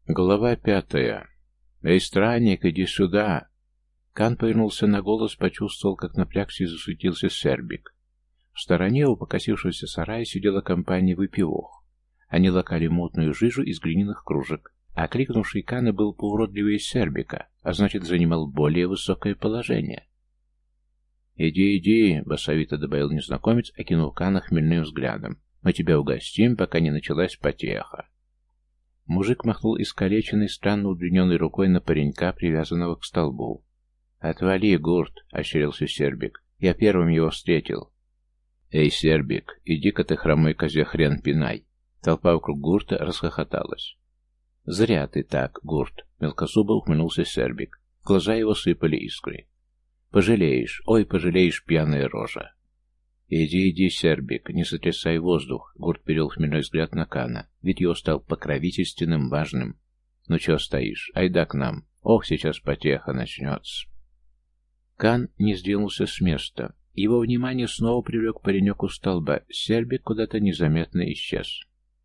Глава 5. «Эй, странник, иди сюда!» Кан повернулся на голос, почувствовал, как напрягся и засуетился Сербик. В стороне у покосившегося сарая сидела компания выпивох. Они лакали мутную жижу из глиняных кружек, а кликнувший Кана был поуродливее Сербика, а значит, занимал более высокое положение. «Иди, иди», — басовито добавил незнакомец, окинув Кана хмельным взглядом. «Мы тебя угостим, пока не началась потеха». Мужик махнул искалеченной, странно удлиненной рукой на паренька, привязанного к столбу. «Отвали, Гурт!» — ощерился Сербик. «Я первым его встретил». «Эй, Сербик, иди-ка ты, хромой козе, хрен пинай!» Толпа вокруг Гурта расхохоталась. «Зря ты так, Гурт!» — мелкозубо ухмыльнулся Сербик. Глаза его сыпали искры. «Пожалеешь, ой, пожалеешь, пьяная рожа!» «Иди, иди, Сербик, не сотрясай воздух», — Гурт перевел хмельной взгляд на Кана. Вид его стал покровительственным, важным. «Ну чё стоишь? Айда к нам. Ох, сейчас потеха начнется». Кан не сдвинулся с места. Его внимание снова привлек паренек у столба. Сербик куда-то незаметно исчез.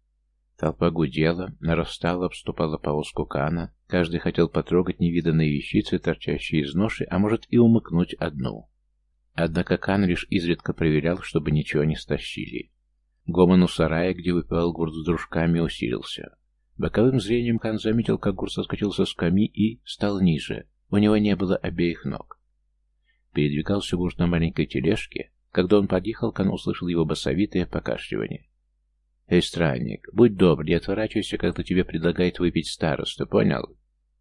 Толпа гудела, нарастала, обступала повозку Кана. Каждый хотел потрогать невиданные вещицы, торчащие из ноши, а может и умыкнуть одну. Однако Кан лишь изредка проверял, чтобы ничего не стащили. Гомон у сарая, где выпивал Гурт с дружками, усилился. Боковым зрением Кан заметил, как Гурт соскочил со скамьи и стал ниже. У него не было обеих ног. Передвигался Гурт на маленькой тележке. Когда он подъехал, Кан услышал его басовитое покашливание. «Эй, странник, будь добр, не отворачивайся, когда тебе предлагает выпить староста, понял?»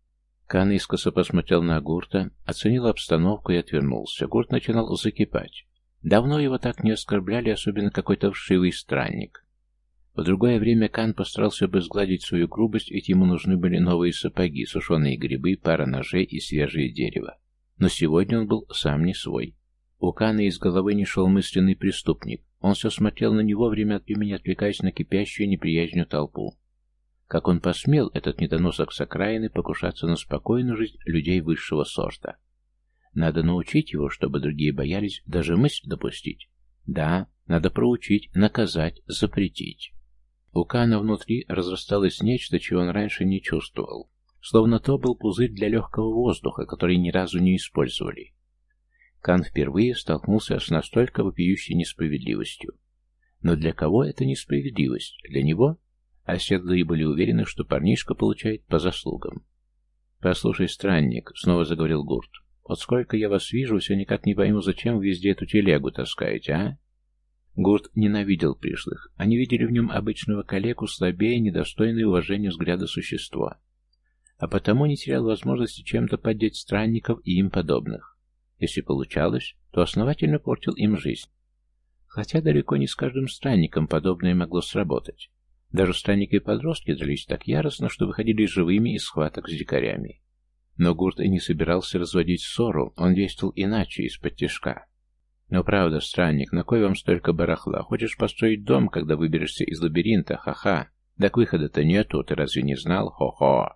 Кан искоса посмотрел на Гурта, оценил обстановку и отвернулся. Гурт начинал закипать. Давно его так не оскорбляли, особенно какой-то вшивый странник. В другое время Кан постарался бы сгладить свою грубость, ведь ему нужны были новые сапоги, сушеные грибы, пара ножей и свежее дерево. Но сегодня он был сам не свой. У Кана из головы не шел мысленный преступник. Он все смотрел на него, время от времени отвлекаясь на кипящую неприязнью толпу. Как он посмел, этот недоносок с окраины, покушаться на спокойную жизнь людей высшего сорта? Надо научить его, чтобы другие боялись даже мысль допустить. Да, надо проучить, наказать, запретить. У Кана внутри разрасталось нечто, чего он раньше не чувствовал. Словно то был пузырь для легкого воздуха, который ни разу не использовали. Кан впервые столкнулся с настолько вопиющей несправедливостью. Но для кого это несправедливость? Для него? А седлые были уверены, что парнишка получает по заслугам. «Послушай, странник», — снова заговорил Гурт, — «вот сколько я вас вижу, все никак не пойму, зачем вы везде эту телегу таскаете, а?» Гурт ненавидел пришлых. Они видели в нем обычного калеку, слабее, недостойное уважения взгляда существа. А потому не терял возможности чем-то поддеть странников и им подобных. Если получалось, то основательно портил им жизнь. Хотя далеко не с каждым странником подобное могло сработать. Даже странники и подростки дрались так яростно, что выходили живыми из схваток с дикарями. Но Гурт и не собирался разводить ссору, он действовал иначе, из-под тишка. «Но правда, странник, на кой вам столько барахла? Хочешь построить дом, когда выберешься из лабиринта? Ха-ха! Так выхода-то нету, ты разве не знал? Хо-хо!»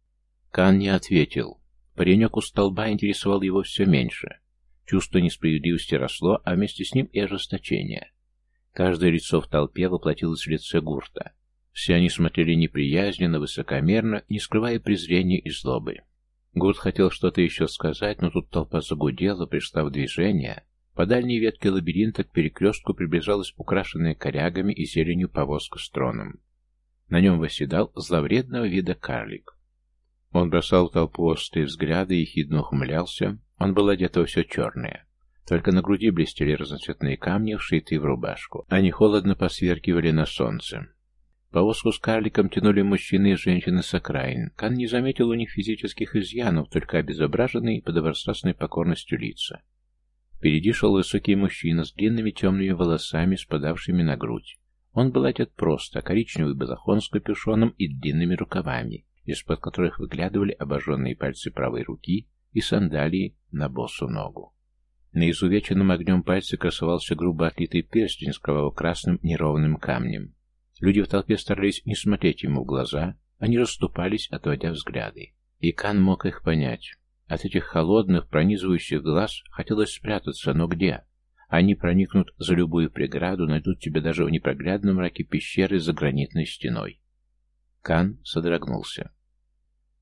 Кан не ответил. Паренек у столба интересовал его все меньше. Чувство несправедливости росло, а вместе с ним и ожесточение. Каждое лицо в толпе воплотилось в лице Гурта. Все они смотрели неприязненно, высокомерно, не скрывая презрения и злобы. Гурт хотел что-то еще сказать, но тут толпа загудела, пришла в движение. По дальней ветке лабиринта к перекрестку приближалась украшенная корягами и зеленью повозка с троном. На нем восседал зловредного вида карлик. Он бросал в толпу острые взгляды и ехидно ухмылялся. Он был одет во все черное. Только на груди блестели разноцветные камни, вшитые в рубашку. Они холодно посверкивали на солнце. Повозку с карликом тянули мужчины и женщины с окраин. Кан не заметил у них физических изъянов, только обезображенные подобострастной покорностью лица. Впереди шел высокий мужчина с длинными темными волосами, спадавшими на грудь. Он был одет просто, коричневый балахон с капюшоном и длинными рукавами, из-под которых выглядывали обожженные пальцы правой руки и сандалии на босу ногу. На изувеченном огнем пальце красовался грубо отлитый перстень с кроваво-красным неровным камнем. Люди в толпе старались не смотреть ему в глаза, они расступались, отводя взгляды. И Кан мог их понять. От этих холодных, пронизывающих глаз хотелось спрятаться, но где? Они проникнут за любую преграду, найдут тебя даже в непроглядном мраке пещеры за гранитной стеной. Кан содрогнулся.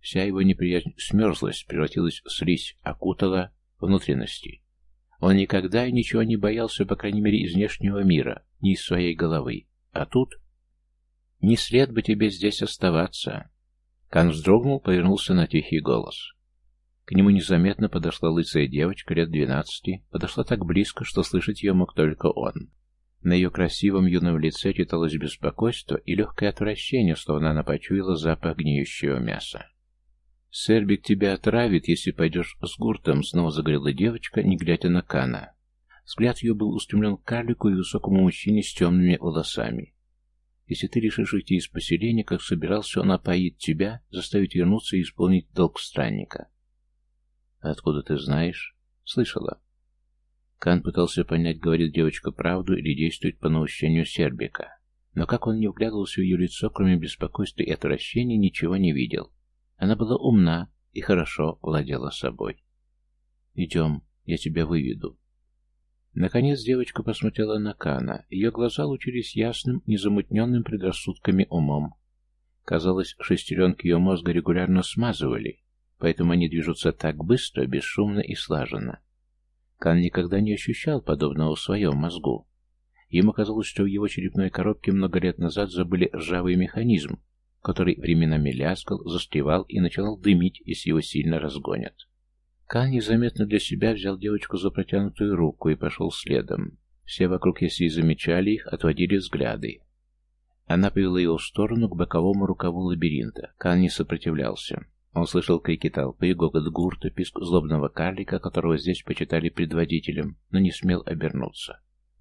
Вся его неприязнь смерзлась, превратилась в слизь, окутала внутренности. Он никогда и ничего не боялся, по крайней мере, из внешнего мира, ни из своей головы. А тут... «Не след бы тебе здесь оставаться!» Кан вздрогнул, повернулся на тихий голос. К нему незаметно подошла лысая девочка лет 12, подошла так близко, что слышать ее мог только он. На ее красивом юном лице читалось беспокойство и легкое отвращение, словно она почуяла запах гниющего мяса. «Сербик тебя отравит, если пойдешь с гуртом», — снова заговорила девочка, не глядя на Кана. Взгляд ее был устремлен к карлику и высокому мужчине с темными волосами. «Если ты решишь уйти из поселения, как собирался, он опоит тебя, заставит вернуться и исполнить долг странника». «Откуда ты знаешь?» «Слышала». Кан пытался понять, говорит девочка правду или действует по наущению Сербика. Но как он не вглядывался в ее лицо, кроме беспокойства и отвращения, ничего не видел. Она была умна и хорошо владела собой. «Идем, я тебя выведу». Наконец девочка посмотрела на Кана. Ее глаза лучились ясным, незамутненным предрассудками умом. Казалось, шестеренки ее мозга регулярно смазывали, поэтому они движутся так быстро, бесшумно и слаженно. Кан никогда не ощущал подобного в своем мозгу. Ему казалось, что в его черепной коробке много лет назад забыли ржавый механизм, который временами лязгал, застревал и начинал дымить, если его сильно разгонят. Кан незаметно для себя взял девочку за протянутую руку и пошел следом. Все вокруг, если и замечали их, отводили взгляды. Она повела его в сторону, к боковому рукаву лабиринта. Кан не сопротивлялся. Он слышал крики толпы, гогот гурта, писк злобного карлика, которого здесь почитали предводителем, но не смел обернуться.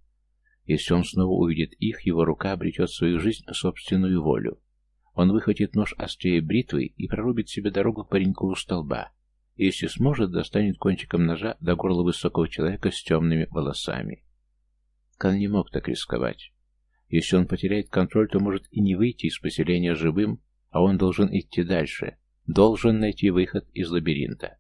Если он снова увидит их, его рука обретет свою жизнь, собственную волю. Он выхватит нож острее бритвы и прорубит себе дорогу пареньку у столба. И если сможет, достанет кончиком ножа до горла высокого человека с темными волосами. Кан не мог так рисковать. Если он потеряет контроль, то может и не выйти из поселения живым, а он должен идти дальше, должен найти выход из лабиринта.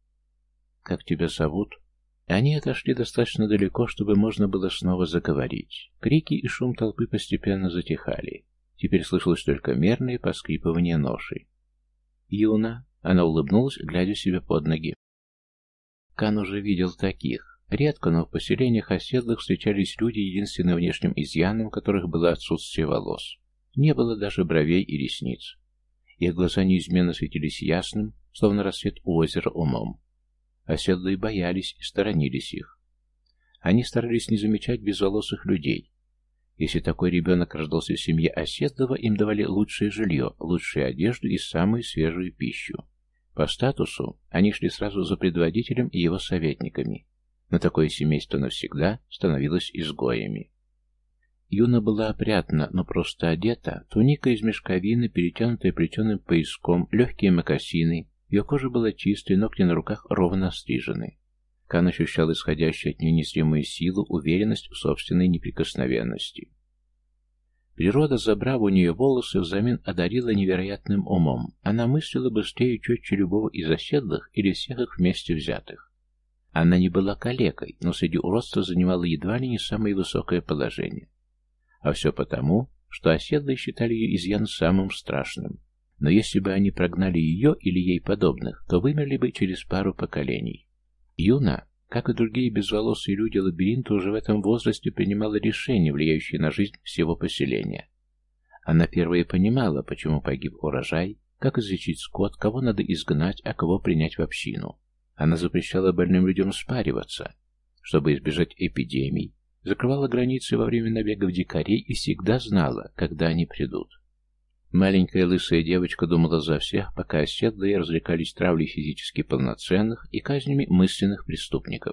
«Как тебя зовут?» Они отошли достаточно далеко, чтобы можно было снова заговорить. Крики и шум толпы постепенно затихали. Теперь слышалось только мерное поскрипывание ноши. «Юна», — она улыбнулась, глядя себе под ноги. Кан уже видел таких. Редко, но в поселениях оседлых встречались люди, единственным внешним изъяном которых было отсутствие волос. Не было даже бровей и ресниц. Их глаза неизменно светились ясным, словно рассвет у озера умом. Оседлые боялись и сторонились их. Они старались не замечать безволосых людей. Если такой ребенок рождался в семье оседлого, им давали лучшее жилье, лучшую одежду и самую свежую пищу. По статусу они шли сразу за предводителем и его советниками. Но такое семейство навсегда становилось изгоями. Юна была опрятна, но просто одета, туника из мешковины, перетянутая плетеным пояском, легкие мокасины, ее кожа была чистой, ногти на руках ровно острижены. Кан ощущал исходящую от нее незримую силу, уверенность в собственной неприкосновенности. Природа, забрав у нее волосы, взамен одарила невероятным умом. Она мыслила быстрее и четче любого из оседлых или всех их вместе взятых. Она не была калекой, но среди уродства занимала едва ли не самое высокое положение. А все потому, что оседлые считали ее изъян самым страшным. Но если бы они прогнали ее или ей подобных, то вымерли бы через пару поколений. Юна, как и другие безволосые люди лабиринта, уже в этом возрасте принимала решения, влияющие на жизнь всего поселения. Она первая понимала, почему погиб урожай, как излечить скот, кого надо изгнать, а кого принять в общину. Она запрещала больным людям спариваться, чтобы избежать эпидемий, закрывала границы во время набегов дикарей и всегда знала, когда они придут. Маленькая лысая девочка думала за всех, пока оседлые развлекались травлей физически полноценных и казнями мысленных преступников.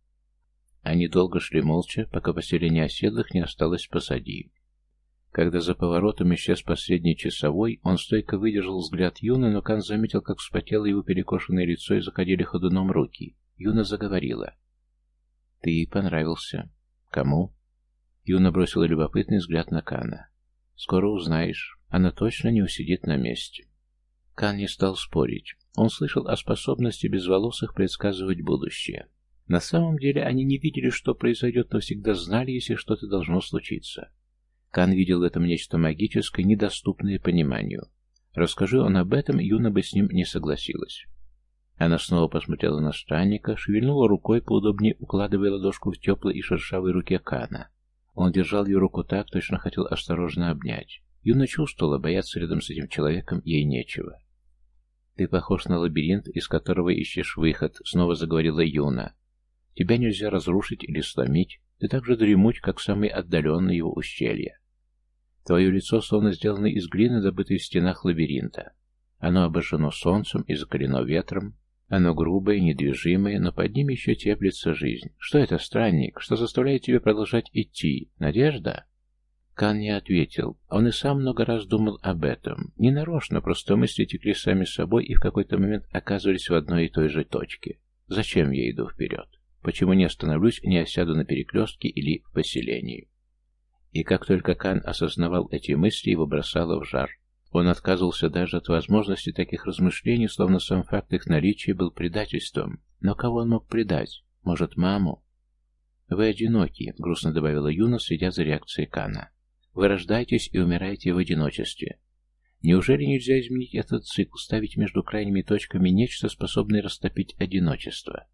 Они долго шли молча, пока поселение оседлых не осталось позади. Когда за поворотом исчез последний часовой, он стойко выдержал взгляд Юны, но Кан заметил, как вспотело его перекошенное лицо и заходили ходуном руки. Юна заговорила. «Ты ей понравился». «Кому?» Юна бросила любопытный взгляд на Кана. «Скоро узнаешь. Она точно не усидит на месте». Кан не стал спорить. Он слышал о способности безволосых предсказывать будущее. На самом деле они не видели, что произойдет, но всегда знали, если что-то должно случиться. Кан видел в этом нечто магическое, недоступное пониманию. Расскажи он об этом, Юна бы с ним не согласилась. Она снова посмотрела на странника, шевельнула рукой, поудобнее укладывая ладошку в теплой и шершавой руке Кана. Он держал ее руку так, точно хотел осторожно обнять. Юна чувствовала, бояться рядом с этим человеком ей нечего. «Ты похож на лабиринт, из которого ищешь выход», — снова заговорила Юна. «Тебя нельзя разрушить или сломить, ты так же дремуч, как самый отдаленный его ущелье. Твое лицо словно сделано из глины, добытой в стенах лабиринта. Оно обожжено солнцем и закалено ветром. Оно грубое, недвижимое, но под ним еще теплится жизнь. Что это, странник? Что заставляет тебя продолжать идти? Надежда?» Кан не ответил. Он и сам много раз думал об этом. Не нарочно, просто мысли текли сами собой и в какой-то момент оказывались в одной и той же точке. Зачем я иду вперед? Почему не остановлюсь, не осяду на перекрестке или в поселении? И как только Кан осознавал эти мысли, его бросало в жар. Он отказывался даже от возможности таких размышлений, словно сам факт их наличия был предательством. Но кого он мог предать? Может, маму? «Вы одиноки», — грустно добавила Юна, следя за реакцией Кана. «Вы рождаетесь и умираете в одиночестве. Неужели нельзя изменить этот цикл, ставить между крайними точками нечто, способное растопить одиночество?»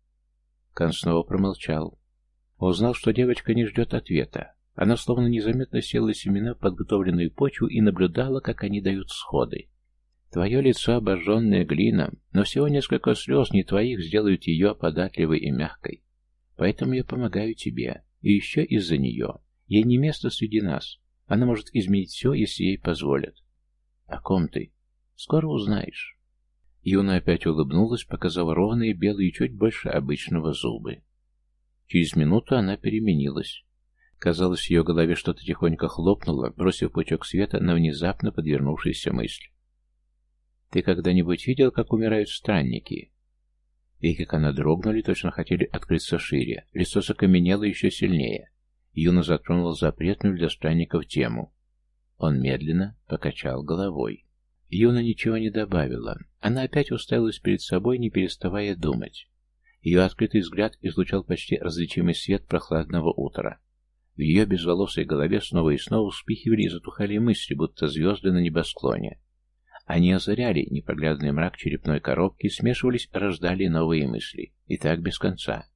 Кан снова промолчал. Узнал, что девочка не ждет ответа. Она словно незаметно села семена в подготовленную почву и наблюдала, как они дают всходы. Твое лицо обожженная глина, но всего несколько слез не твоих сделают ее податливой и мягкой. Поэтому я помогаю тебе. И еще из-за нее. Ей не место среди нас. Она может изменить все, если ей позволят. О ком ты? Скоро узнаешь. Юна опять улыбнулась, показав ровные, белые, чуть больше обычного зубы. Через минуту она переменилась. Казалось, в ее голове что-то тихонько хлопнуло, бросив пучок света на внезапно подвернувшуюся мысль. «Ты когда-нибудь видел, как умирают странники?» Веки Кана дрогнули, точно хотели открыться шире. Лицо закаменело еще сильнее. Юна затронула запретную для странников тему. Он медленно покачал головой. Юна ничего не добавила. Она опять уставилась перед собой, не переставая думать. Ее открытый взгляд излучал почти различимый свет прохладного утра. В ее безволосой голове снова и снова вспыхивали и затухали мысли, будто звезды на небосклоне. Они озаряли непроглядный мрак черепной коробки, смешивались, рождали новые мысли. И так без конца.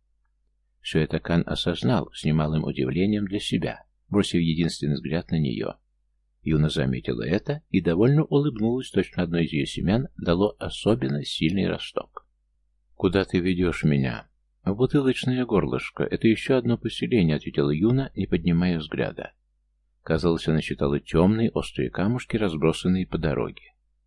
Все это Кан осознал с немалым удивлением для себя, бросив единственный взгляд на нее. Юна заметила это и довольно улыбнулась, точно одно из ее семян дало особенно сильный росток. «Куда ты ведешь меня?» «В бутылочное горлышко. Это еще одно поселение», — ответила Юна, не поднимая взгляда. Казалось, она считала темные, острые камушки, разбросанные по дороге.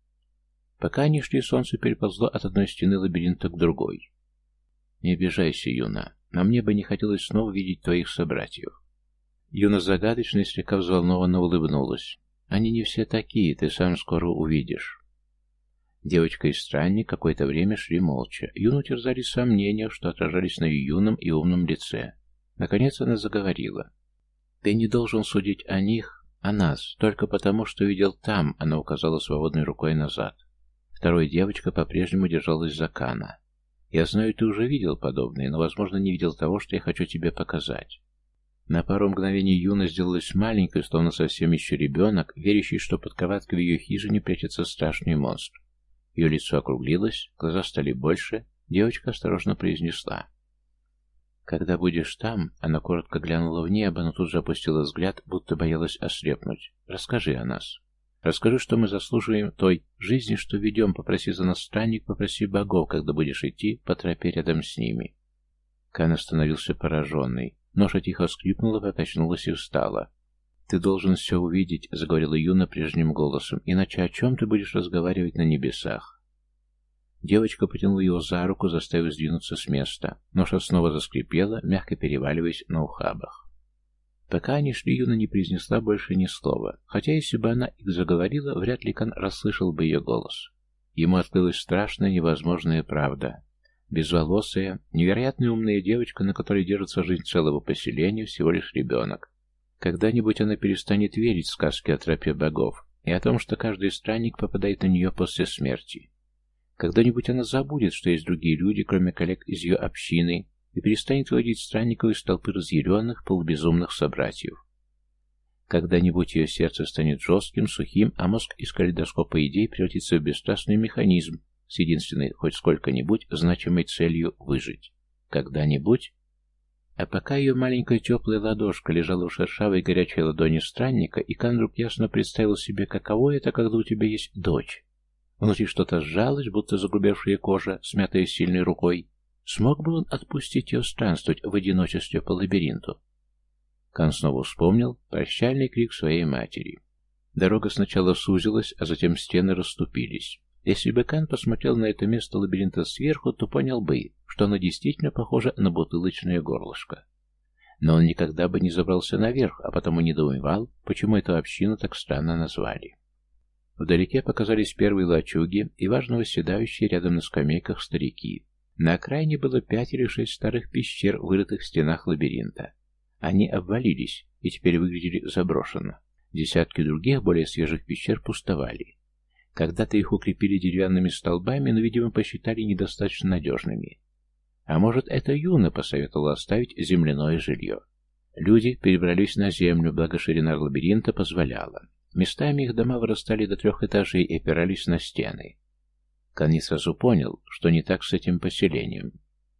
Пока они шли, солнце переползло от одной стены лабиринта к другой. «Не обижайся, Юна, но мне бы не хотелось снова видеть твоих собратьев». Юна загадочно и слегка взволнованно улыбнулась. «Они не все такие, ты сам скоро увидишь». Девочка и странник какое-то время шли молча. Юну терзали сомнения, что отражались на ее юном и умном лице. Наконец она заговорила. «Ты не должен судить о них, о нас, только потому, что видел там», — она указала свободной рукой назад. Вторая девочка по-прежнему держалась за Кана. «Я знаю, ты уже видел подобное, но, возможно, не видел того, что я хочу тебе показать». На пару мгновений Юна сделалась маленькой, словно совсем еще ребенок, верящий, что под кроваткой в ее хижине прячется страшный монстр. Ее лицо округлилось, глаза стали больше, девочка осторожно произнесла. «Когда будешь там», — она коротко глянула в небо, но тут же опустила взгляд, будто боялась ослепнуть. «Расскажи о нас. Расскажи, что мы заслуживаем той жизни, что ведем. Попроси за нас странник, попроси богов, когда будешь идти по тропе рядом с ними». Кан остановился пораженный. Ноша тихо скрипнула, покачнулась и встала. «Ты должен все увидеть», — заговорила Юна прежним голосом, «иначе о чем ты будешь разговаривать на небесах?» Девочка потянула его за руку, заставив сдвинуться с места. Ноша снова заскрипела, мягко переваливаясь на ухабах. Пока они шли, Юна не произнесла больше ни слова, хотя если бы она их заговорила, вряд ли Кан расслышал бы ее голос. Ему открылась страшная, невозможная правда. Безволосая, невероятно умная девочка, на которой держится жизнь целого поселения, всего лишь ребенок. Когда-нибудь она перестанет верить в сказки о тропе богов и о том, что каждый странник попадает на нее после смерти. Когда-нибудь она забудет, что есть другие люди, кроме коллег из ее общины, и перестанет выводить странников из толпы разъяренных, полубезумных собратьев. Когда-нибудь ее сердце станет жестким, сухим, а мозг из калейдоскопа идей превратится в бесстрастный механизм с единственной, хоть сколько-нибудь, значимой целью выжить. Когда-нибудь... А пока ее маленькая теплая ладошка лежала в шершавой горячей ладони странника, и Кан вдруг ясно представил себе, каково это, когда у тебя есть дочь. Внутри что-то сжалось, будто загрубевшая кожа, смятая сильной рукой. Смог бы он отпустить ее странствовать в одиночестве по лабиринту? Кан снова вспомнил прощальный крик своей матери. Дорога сначала сузилась, а затем стены расступились. Если бы Кан посмотрел на это место лабиринта сверху, то понял бы, что оно действительно похоже на бутылочное горлышко. Но он никогда бы не забрался наверх, а потому недоумевал, почему эту общину так странно назвали. Вдалеке показались первые лачуги и важно восседающие рядом на скамейках старики. На окраине было 5 или 6 старых пещер, вырытых в стенах лабиринта. Они обвалились и теперь выглядели заброшенно. Десятки других, более свежих пещер пустовали. Когда-то их укрепили деревянными столбами, но, видимо, посчитали недостаточно надежными. А может, это Юна посоветовала оставить земляное жилье. Люди перебрались на землю, благо ширина лабиринта позволяла. Местами их дома вырастали до 3 этажей и опирались на стены. Кан не сразу понял, что не так с этим поселением.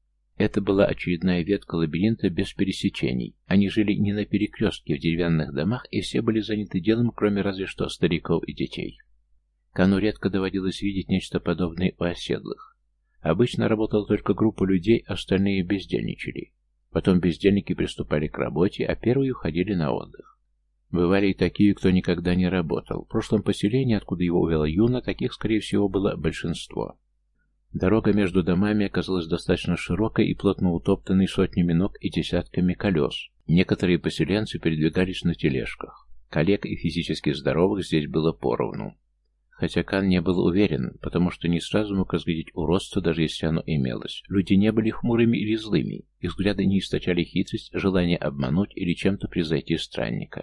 Это была очередная ветка лабиринта без пересечений. Они жили не на перекрестке в деревянных домах, и все были заняты делом, кроме разве что стариков и детей. Кану редко доводилось видеть нечто подобное у оседлых. Обычно работала только группа людей, остальные бездельничали. Потом бездельники приступали к работе, а первые уходили на отдых. Бывали и такие, кто никогда не работал. В прошлом поселении, откуда его увела Юна, таких, скорее всего, было большинство. Дорога между домами оказалась достаточно широкой и плотно утоптанной сотнями ног и десятками колес. Некоторые поселенцы передвигались на тележках. Коллег и физически здоровых здесь было поровну. Хотя Кан не был уверен, потому что не сразу мог разглядеть уродство, даже если оно имелось. Люди не были хмурыми или злыми, их взгляды не источали хитрость, желание обмануть или чем-то превзойти странника.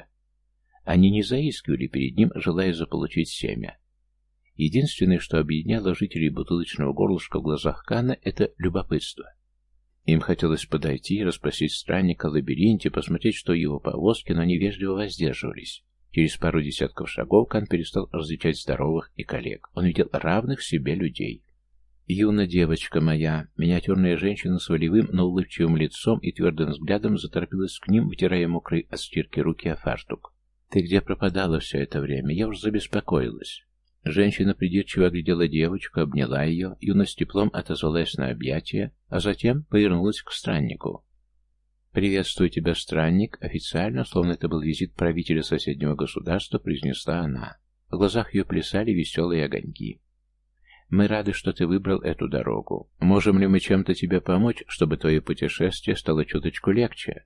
Они не заискивали перед ним, желая заполучить семя. Единственное, что объединяло жителей бутылочного горлышка в глазах Кана, это любопытство. Им хотелось подойти и расспросить странника о лабиринте, посмотреть, что в его повозке, но они вежливо воздерживались. Через пару десятков шагов Кан перестал различать здоровых и коллег. Он видел равных себе людей. «Юна, девочка моя», миниатюрная женщина с волевым, но улыбчивым лицом и твердым взглядом заторопилась к ним, вытирая мокрые от стирки руки о фартук. «Ты где пропадала все это время? Я уж забеспокоилась». Женщина придирчиво оглядела девочку, обняла ее, Юна с теплом отозвалась на объятия, а затем повернулась к страннику. «Приветствую тебя, странник», официально, словно это был визит правителя соседнего государства, произнесла она. В глазах ее плясали веселые огоньки. «Мы рады, что ты выбрал эту дорогу. Можем ли мы чем-то тебе помочь, чтобы твое путешествие стало чуточку легче?»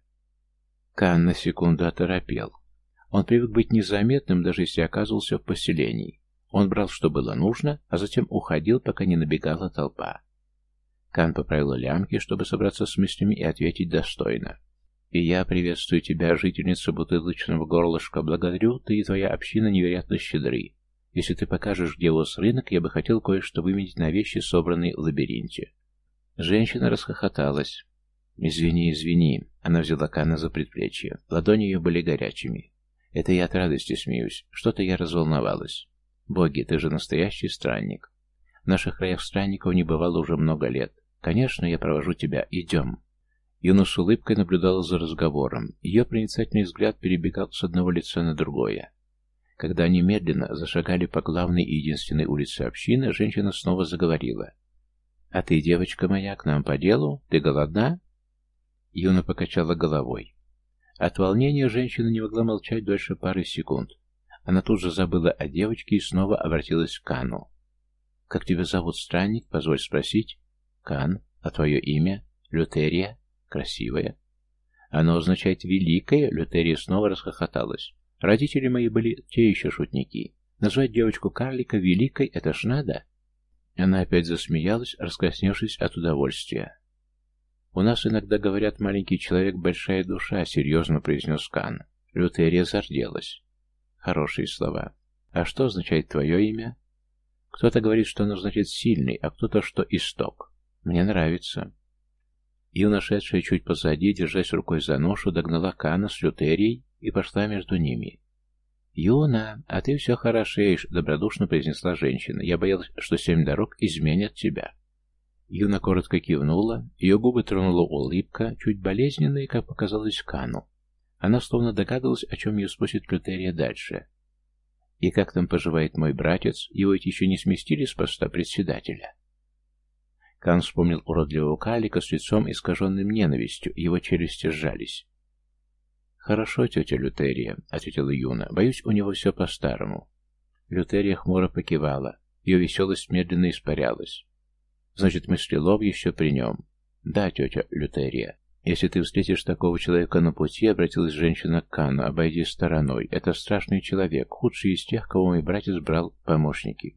Кан на секунду оторопел. Он привык быть незаметным, даже если оказывался в поселении. Он брал, что было нужно, а затем уходил, пока не набегала толпа. Кан поправил лямки, чтобы собраться с мыслями и ответить достойно. «И я приветствую тебя, жительница бутылочного горлышка. Благодарю, ты и твоя община невероятно щедры. Если ты покажешь, где у вас рынок, я бы хотел кое-что выменить на вещи, собранные в лабиринте». Женщина расхохоталась. «Извини, извини». Она взяла Кана за предплечье. Ладони ее были горячими. «Это я от радости смеюсь. Что-то я разволновалась. Боги, ты же настоящий странник. В наших краях странников не бывало уже много лет. Конечно, я провожу тебя. Идем». Юна с улыбкой наблюдала за разговором. Ее проницательный взгляд перебегал с одного лица на другое. Когда они медленно зашагали по главной и единственной улице общины, женщина снова заговорила. «А ты, девочка моя, к нам по делу? Ты голодна?» Юна покачала головой. От волнения женщина не могла молчать дольше пары секунд. Она тут же забыла о девочке и снова обратилась к Кану. «Как тебя зовут, странник? Позволь спросить». «Кан. А твое имя?» «Лютерия. Красивая». «Оно означает «великая»?» Лютерия снова расхохоталась. «Родители мои были те еще шутники. Назвать девочку-карлика великой — это ж надо». Она опять засмеялась, раскрасневшись от удовольствия. «У нас иногда говорят, маленький человек — большая душа», — серьезно произнес Кан. Лютерия зарделась. «Хорошие слова. А что означает твое имя?» «Кто-то говорит, что оно значит «сильный», а кто-то, что «исток». Мне нравится». Юна, шедшая чуть позади, держась рукой за ношу, догнала Кана с Лютерией и пошла между ними. «Юна, а ты все хорошеешь», — добродушно произнесла женщина. «Я боялась, что 7 дорог изменят тебя». Юна коротко кивнула, ее губы тронула улыбка, чуть болезненная, как показалось Кану. Она словно догадывалась, о чем ее спросит Лютерия дальше. «И как там поживает мой братец? Его ведь еще не сместили с поста председателя?» Кан вспомнил уродливого калика с лицом, искаженным ненавистью, его челюсти сжались. «Хорошо, тетя Лютерия», — ответила Юна. «Боюсь, у него все по-старому». Лютерия хмуро покивала. Ее веселость медленно испарялась. «Значит, мыслелов еще при нем?» «Да, тетя Лютерия. Если ты встретишь такого человека на пути», — обратилась женщина к Кану, — «обойди стороной. Это страшный человек, худший из тех, кого мой братец брал в помощники».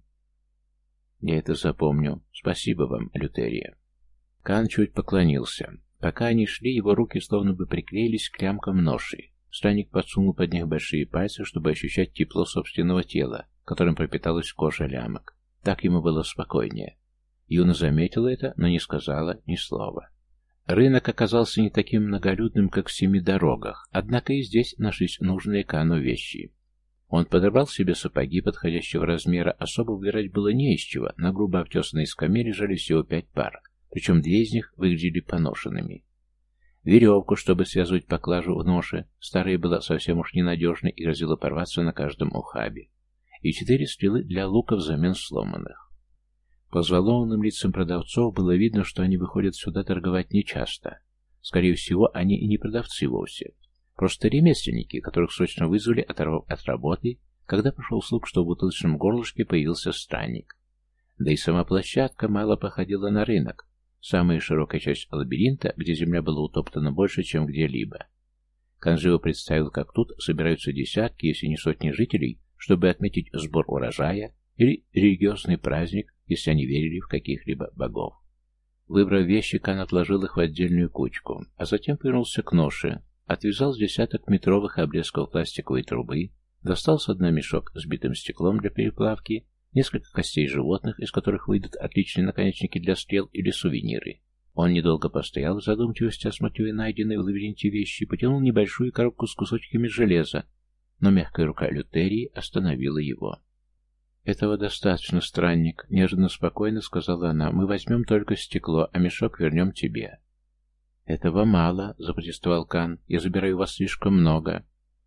«Я это запомню. Спасибо вам, Лютерия». Кан чуть поклонился. Пока они шли, его руки словно бы приклеились к лямкам ноши. Странник подсунул под них большие пальцы, чтобы ощущать тепло собственного тела, которым пропиталась кожа лямок. Так ему было спокойнее. Юна заметила это, но не сказала ни слова. Рынок оказался не таким многолюдным, как в 7 дорогах, однако и здесь нашлись нужные Кану вещи. Он подобрал себе сапоги подходящего размера, особо выбирать было не из чего, на грубо обтесанной скамье лежали всего 5 пар, причем 2 из них выглядели поношенными. Веревку, чтобы связывать поклажу в ноше, старая была совсем уж ненадежной и грозила порваться на каждом ухабе, и 4 стрелы для лука взамен сломанных. По взволнованным лицам продавцов было видно, что они выходят сюда торговать нечасто. Скорее всего, они и не продавцы вовсе. Просто ремесленники, которых срочно вызвали, оторвав от работы, когда пошел слух, что в бутылочном горлышке появился странник. Да и сама площадка мало походила на рынок. Самая широкая часть лабиринта, где земля была утоптана больше, чем где-либо. Канжио представил, как тут собираются десятки, если не сотни жителей, чтобы отметить сбор урожая или религиозный праздник, если они верили в каких-либо богов. Выбрав вещи, Кан отложил их в отдельную кучку, а затем повернулся к ноше, отвязал с 10 метровых обрезков пластиковой трубы, достал с дна мешок с битым стеклом для переплавки, несколько костей животных, из которых выйдут отличные наконечники для стрел или сувениры. Он недолго постоял в задумчивости, осматривая найденные в лабиринте вещи, потянул небольшую коробку с кусочками железа, но мягкая рука Лютерии остановила его. «Этого достаточно, странник», — неожиданно спокойно сказала она. «Мы возьмем только стекло, а мешок вернем тебе». «Этого мало», — запротестовал Кан. «Я забираю у вас слишком много».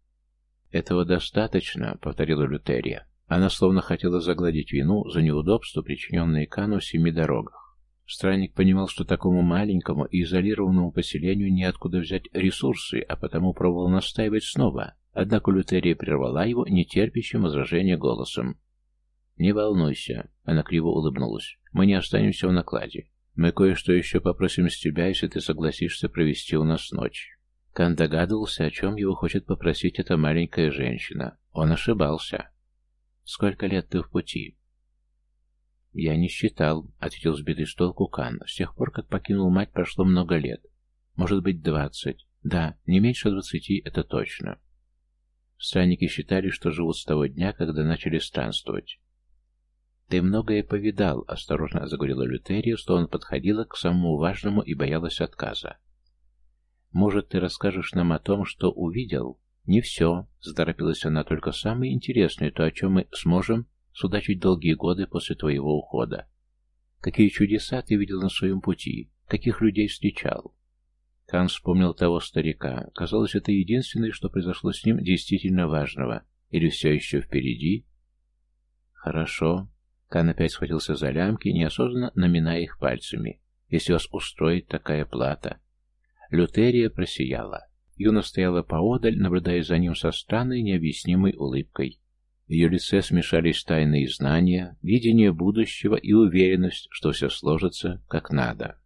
«Этого достаточно», — повторила Лютерия. Она словно хотела загладить вину за неудобства, причиненные Кану в 7 дорогах. Странник понимал, что такому маленькому и изолированному поселению неоткуда взять ресурсы, а потому пробовал настаивать снова. Однако Лютерия прервала его нетерпящим возражения голосом. «Не волнуйся», — она криво улыбнулась. «Мы не останемся в накладе. Мы кое-что еще попросим с тебя, если ты согласишься провести у нас ночь». Кан догадывался, о чем его хочет попросить эта маленькая женщина. Он ошибался. «Сколько лет ты в пути?» «Я не считал», — ответил сбитый с толку Кан. «С тех пор, как покинул мать, прошло много лет. Может быть, 20. Да, не меньше 20, это точно». Странники считали, что живут с того дня, когда начали странствовать. «Ты многое повидал», — осторожно заговорила Лютерия, что он подходила к самому важному и боялась отказа. «Может, ты расскажешь нам о том, что увидел?» «Не все», — заторопилась она, — «только самое интересное, то, о чем мы сможем судачить долгие годы после твоего ухода. Какие чудеса ты видел на своем пути, каких людей встречал?» Кан вспомнил того старика. Казалось, это единственное, что произошло с ним действительно важного. Или все еще впереди? «Хорошо». Кан опять схватился за лямки, неосознанно наминая их пальцами. «Если вас устроит такая плата». Лютерия просияла. Юна стояла поодаль, наблюдая за ним со странной, необъяснимой улыбкой. В ее лице смешались тайные знания, видение будущего и уверенность, что все сложится как надо.